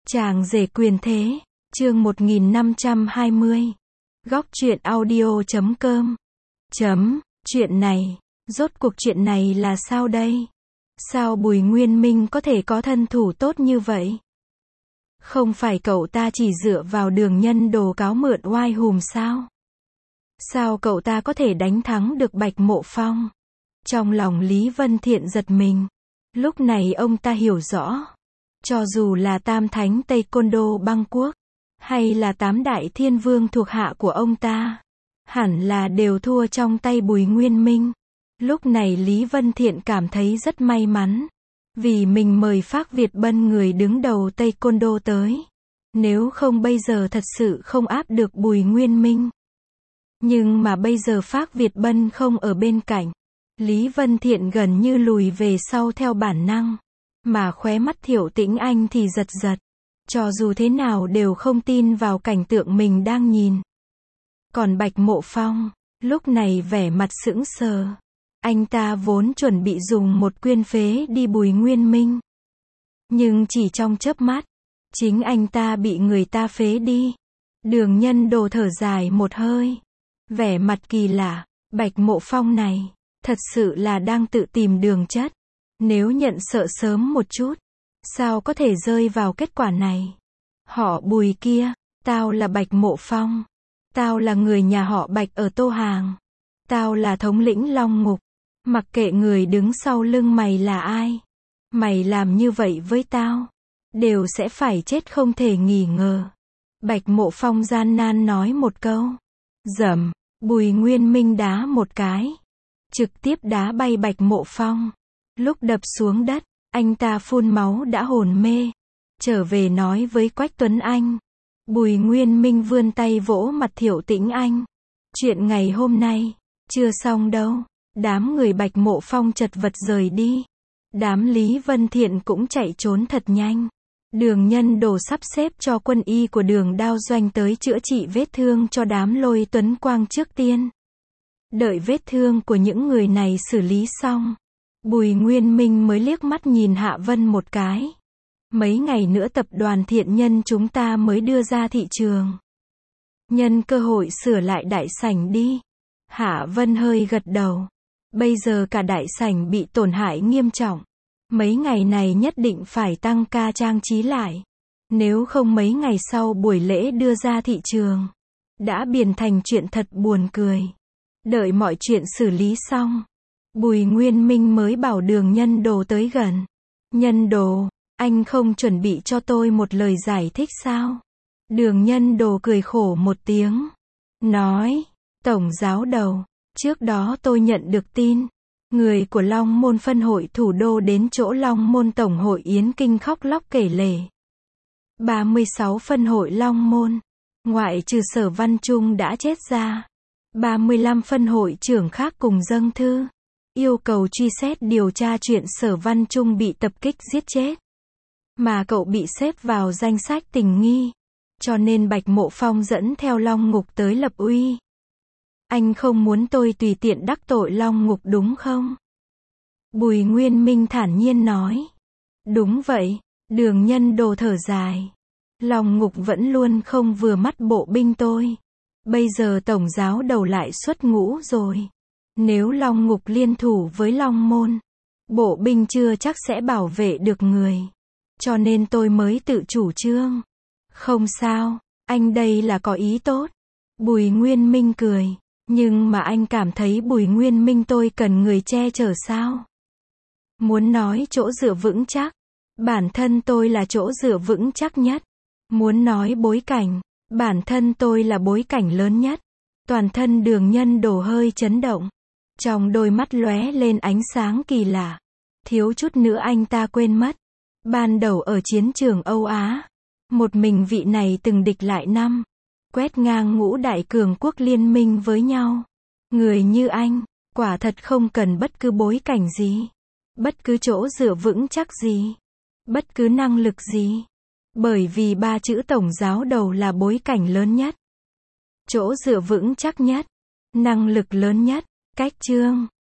Chàng rể quyền thế, chương 1520. Góc truyện audio.com. Chuyện này, rốt cuộc chuyện này là sao đây? Sao Bùi Nguyên Minh có thể có thân thủ tốt như vậy? Không phải cậu ta chỉ dựa vào Đường Nhân Đồ cáo mượn oai hùm sao? Sao cậu ta có thể đánh thắng được Bạch Mộ Phong? Trong lòng Lý Vân Thiện giật mình. Lúc này ông ta hiểu rõ. Cho dù là Tam Thánh Taekwondo Bang Quốc, hay là 8 đại thiên vương thuộc hạ của ông ta, hẳn là đều thua trong tay Bùi Nguyên Minh. Lúc này Lý Vân Thiện cảm thấy rất may mắn. Vì mình mời Phác Việt Bân người đứng đầu Taekwondo tới. Nếu không bây giờ thật sự không áp được Bùi Nguyên Minh. Nhưng mà bây giờ Phác Việt Bân không ở bên cạnh. Lý Vân Thiện gần như lùi về sau theo bản năng. Mà khóe mắt Thiệu Tĩnh Anh thì giật giật. Cho dù thế nào đều không tin vào cảnh tượng mình đang nhìn. Còn Bạch Mộ Phong, lúc này vẻ mặt sững sờ. Anh ta vốn chuẩn bị dùng một quyên phế đi Bùi Nguyên Minh. Nhưng chỉ trong chớp mắt, chính anh ta bị người ta phế đi. Đường Nhân Đồ thở dài một hơi. Vẻ mặt kỳ lạ, Bạch Mộ Phong này, thật sự là đang tự tìm đường chết. Nếu nhận sợ sớm một chút, sao có thể rơi vào kết quả này? Họ Bùi kia, tao là Bạch Mộ Phong. Tao là người nhà họ Bạch ở Tô Hàng. Tao là thống lĩnh Long Ngục. Mặc kệ người đứng sau lưng mày là ai. Mày làm như vậy với tao, đều sẽ phải chết không thể nghi ngờ. Bạch Mộ Phong gian nan nói một câu. Dầm, Bùi Nguyên Minh đá một cái. Trực tiếp đá bay Bạch Mộ Phong. Lúc đập xuống đất, anh ta phun máu đã hồn mê. Trở về nói với Quách Tuấn Anh. Bùi Nguyên Minh vươn tay vỗ mặt Thiệu Tĩnh Anh. Chuyện ngày hôm nay, chưa xong đâu. Đám người Bạch Mộ Phong chật vật rời đi. Đám Lý Vân Thiện cũng chạy trốn thật nhanh. Đường Nhân Đồ sắp xếp cho quân y của Đường Đao Doanh tới chữa trị vết thương cho đám Lôi Tuấn Quang trước tiên. Đợi vết thương của những người này xử lý xong, Bùi Nguyên Minh mới liếc mắt nhìn Hạ Vân một cái. Mấy ngày nữa tập đoàn Thiện Nhân chúng ta mới đưa ra thị trường. Nhân cơ hội sửa lại đại sảnh đi. Hạ Vân hơi gật đầu. Bây giờ cả đại sảnh bị tổn hại nghiêm trọng. Mấy ngày này nhất định phải tăng ca trang trí lại. Nếu không mấy ngày sau buổi lễ đưa ra thị trường, đã biến thành chuyện thật buồn cười. Đợi mọi chuyện xử lý xong, Bùi Nguyên Minh mới bảo Đường Nhân Đồ tới gần. Nhân Đồ, anh không chuẩn bị cho tôi một lời giải thích sao? Đường Nhân Đồ cười khổ một tiếng. Nói, Tổng giáo đầu, trước đó tôi nhận được tin. Người của Long Môn phân hội thủ đô đến chỗ Long Môn Tổng hội Yến Kinh khóc lóc kể lể. 36 phân hội Long Môn, ngoại trừ Sở Văn Trung đã chết ra. 35 phân hội trưởng khác cùng dâng thư. Yêu cầu truy xét điều tra chuyện Sở Văn Trung bị tập kích giết chết. Mà cậu bị xếp vào danh sách tình nghi. Cho nên Bạch Mộ Phong dẫn theo Long Ngục tới lập uy. Anh không muốn tôi tùy tiện đắc tội Long Ngục đúng không? Bùi Nguyên Minh thản nhiên nói. Đúng vậy, Đường Nhân Đồ thở dài. Long Ngục vẫn luôn không vừa mắt bộ binh tôi. Bây giờ Tổng giáo đầu lại xuất ngũ rồi. Nếu Long Ngục liên thủ với Long Môn, bộ binh chưa chắc sẽ bảo vệ được người. Cho nên tôi mới tự chủ trương. Không sao, anh đây là có ý tốt. Bùi Nguyên Minh cười. Nhưng mà anh cảm thấy Bùi Nguyên Minh tôi cần người che chở sao? Muốn nói chỗ dựa vững chắc, bản thân tôi là chỗ dựa vững chắc nhất. Muốn nói bối cảnh, bản thân tôi là bối cảnh lớn nhất. Toàn thân Đường Nhân Đồ hơi chấn động. Trong đôi mắt lóe lên ánh sáng kỳ lạ. Thiếu chút nữa anh ta quên mất. Ban đầu ở chiến trường Âu Á, một mình vị này từng địch lại năm. Quét ngang ngũ đại cường quốc liên minh với nhau. Người như anh, quả thật không cần bất cứ bối cảnh gì. Bất cứ chỗ dựa vững chắc gì. Bất cứ năng lực gì. Bởi vì 3 chữ Tổng giáo đầu là bối cảnh lớn nhất. Chỗ dựa vững chắc nhất. Năng lực lớn nhất. Cách chương.